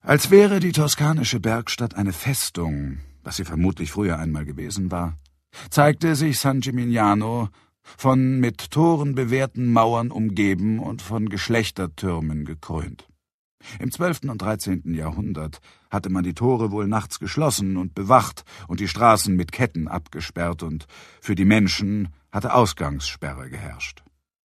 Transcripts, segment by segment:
Als wäre die toskanische Bergstadt eine Festung, was sie vermutlich früher einmal gewesen war, zeigte sich San Gimignano von mit Toren bewehrten Mauern umgeben und von Geschlechtertürmen gekrönt. Im 12. und 13. Jahrhundert hatte man die Tore wohl nachts geschlossen und bewacht und die Straßen mit Ketten abgesperrt, und für die Menschen hatte Ausgangssperre geherrscht.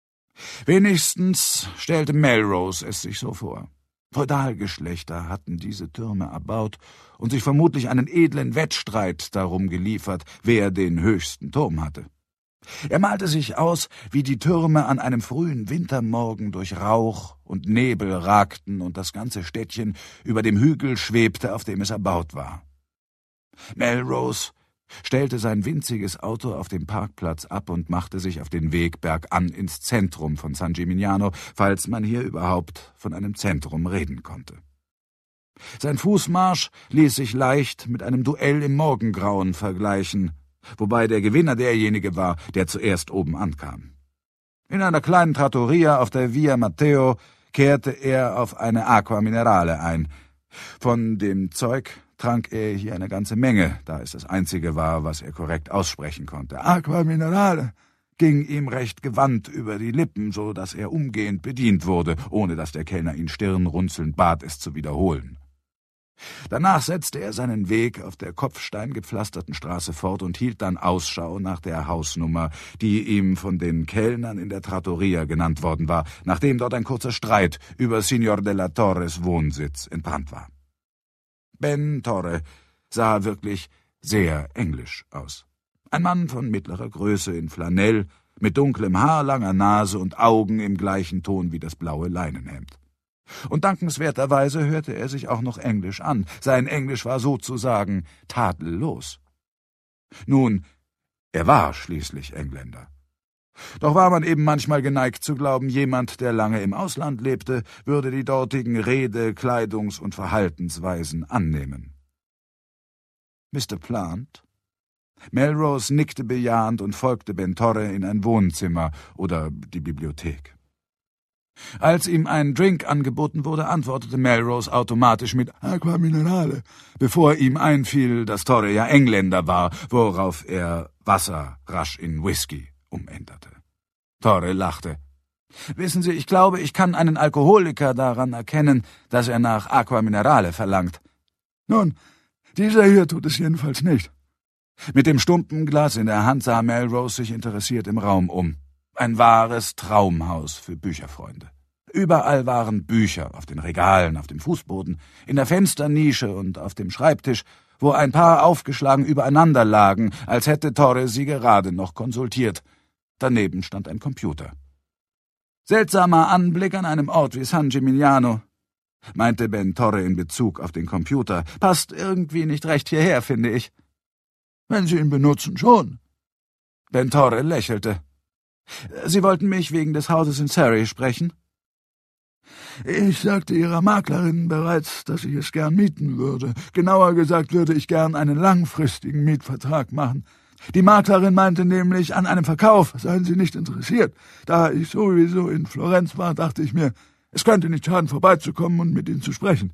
Wenigstens stellte Melrose es sich so vor. Feudalgeschlechter hatten diese Türme erbaut und sich vermutlich einen edlen Wettstreit darum geliefert, wer den höchsten Turm hatte. Er malte sich aus, wie die Türme an einem frühen Wintermorgen durch Rauch und Nebel ragten und das ganze Städtchen über dem Hügel schwebte, auf dem es erbaut war. Melrose stellte sein winziges Auto auf dem Parkplatz ab und machte sich auf den Weg bergan ins Zentrum von San Gimignano, falls man hier überhaupt von einem Zentrum reden konnte. Sein Fußmarsch ließ sich leicht mit einem Duell im Morgengrauen vergleichen, wobei der Gewinner derjenige war, der zuerst oben ankam. In einer kleinen Trattoria auf der Via Matteo kehrte er auf eine Aqua Minerale ein. Von dem Zeug trank er hier eine ganze Menge, da es das Einzige war, was er korrekt aussprechen konnte. Aqua Minerale ging ihm recht gewandt über die Lippen, so dass er umgehend bedient wurde, ohne dass der Kellner ihn stirnrunzelnd bat, es zu wiederholen. Danach setzte er seinen Weg auf der kopfsteingepflasterten Straße fort und hielt dann Ausschau nach der Hausnummer, die ihm von den Kellnern in der Trattoria genannt worden war, nachdem dort ein kurzer Streit über Signor della Torres Wohnsitz entbrannt war. Ben Torre sah wirklich sehr englisch aus. Ein Mann von mittlerer Größe in Flanell, mit dunklem Haar, langer Nase und Augen im gleichen Ton wie das blaue Leinenhemd. Und dankenswerterweise hörte er sich auch noch Englisch an. Sein Englisch war sozusagen tadellos. Nun, er war schließlich Engländer. Doch war man eben manchmal geneigt zu glauben, jemand, der lange im Ausland lebte, würde die dortigen Rede-, Kleidungs- und Verhaltensweisen annehmen. Mr. Plant? Melrose nickte bejahend und folgte Ben Torre in ein Wohnzimmer oder die Bibliothek. Als ihm ein Drink angeboten wurde, antwortete Melrose automatisch mit Aqua Minerale, bevor ihm einfiel, dass Torre ja Engländer war, worauf er Wasser rasch in Whisky umänderte. Torre lachte. »Wissen Sie, ich glaube, ich kann einen Alkoholiker daran erkennen, dass er nach Aqua Minerale verlangt.« »Nun, dieser hier tut es jedenfalls nicht.« Mit dem stumpen Glas in der Hand sah Melrose sich interessiert im Raum um. Ein wahres Traumhaus für Bücherfreunde. Überall waren Bücher, auf den Regalen, auf dem Fußboden, in der Fensternische und auf dem Schreibtisch, wo ein paar aufgeschlagen übereinander lagen, als hätte Torre sie gerade noch konsultiert. Daneben stand ein Computer. »Seltsamer Anblick an einem Ort wie San Gimignano«, meinte Ben Torre in Bezug auf den Computer. »Passt irgendwie nicht recht hierher, finde ich.« »Wenn Sie ihn benutzen, schon.« Ben Torre lächelte. »Sie wollten mich wegen des Hauses in Surrey sprechen?« »Ich sagte Ihrer Maklerin bereits, dass ich es gern mieten würde. Genauer gesagt würde ich gern einen langfristigen Mietvertrag machen. Die Maklerin meinte nämlich, an einem Verkauf seien Sie nicht interessiert. Da ich sowieso in Florenz war, dachte ich mir, es könnte nicht schaden, vorbeizukommen und mit Ihnen zu sprechen.«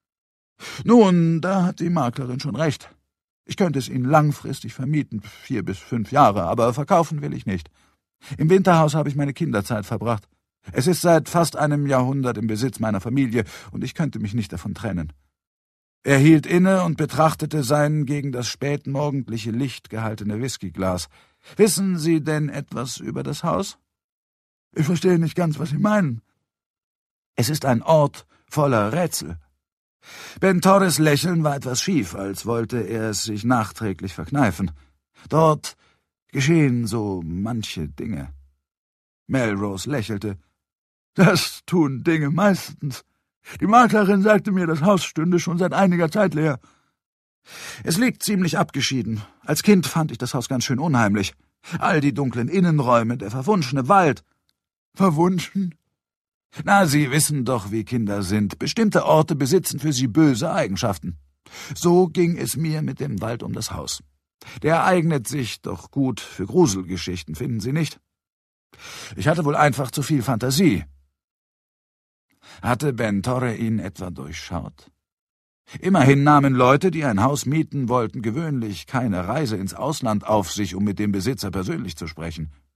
»Nun, da hat die Maklerin schon recht. Ich könnte es Ihnen langfristig vermieten, 4 bis 5 Jahre, aber verkaufen will ich nicht. Im Winterhaus habe ich meine Kinderzeit verbracht. Es ist seit fast einem Jahrhundert im Besitz meiner Familie, und ich könnte mich nicht davon trennen.« Er hielt inne und betrachtete sein gegen das spätmorgendliche Licht gehaltene Whiskyglas. »Wissen Sie denn etwas über das Haus?« »Ich verstehe nicht ganz, was Sie meinen.« »Es ist ein Ort voller Rätsel.« Ben Torres Lächeln war etwas schief, als wollte er es sich nachträglich verkneifen. »Dort geschehen so manche Dinge.« Melrose lächelte. »Das tun Dinge meistens. Die Maklerin sagte mir, das Haus stünde schon seit einiger Zeit leer.« »Es liegt ziemlich abgeschieden. Als Kind fand ich das Haus ganz schön unheimlich. All die dunklen Innenräume, der verwunschene Wald.« »Verwunschen?« »Na, Sie wissen doch, wie Kinder sind. Bestimmte Orte besitzen für sie böse Eigenschaften. So ging es mir mit dem Wald um das Haus. Der eignet sich doch gut für Gruselgeschichten, finden Sie nicht? Ich hatte wohl einfach zu viel Fantasie.« Hatte Ben Torre ihn etwa durchschaut? Immerhin nahmen Leute, die ein Haus mieten wollten, gewöhnlich keine Reise ins Ausland auf sich, um mit dem Besitzer persönlich zu sprechen.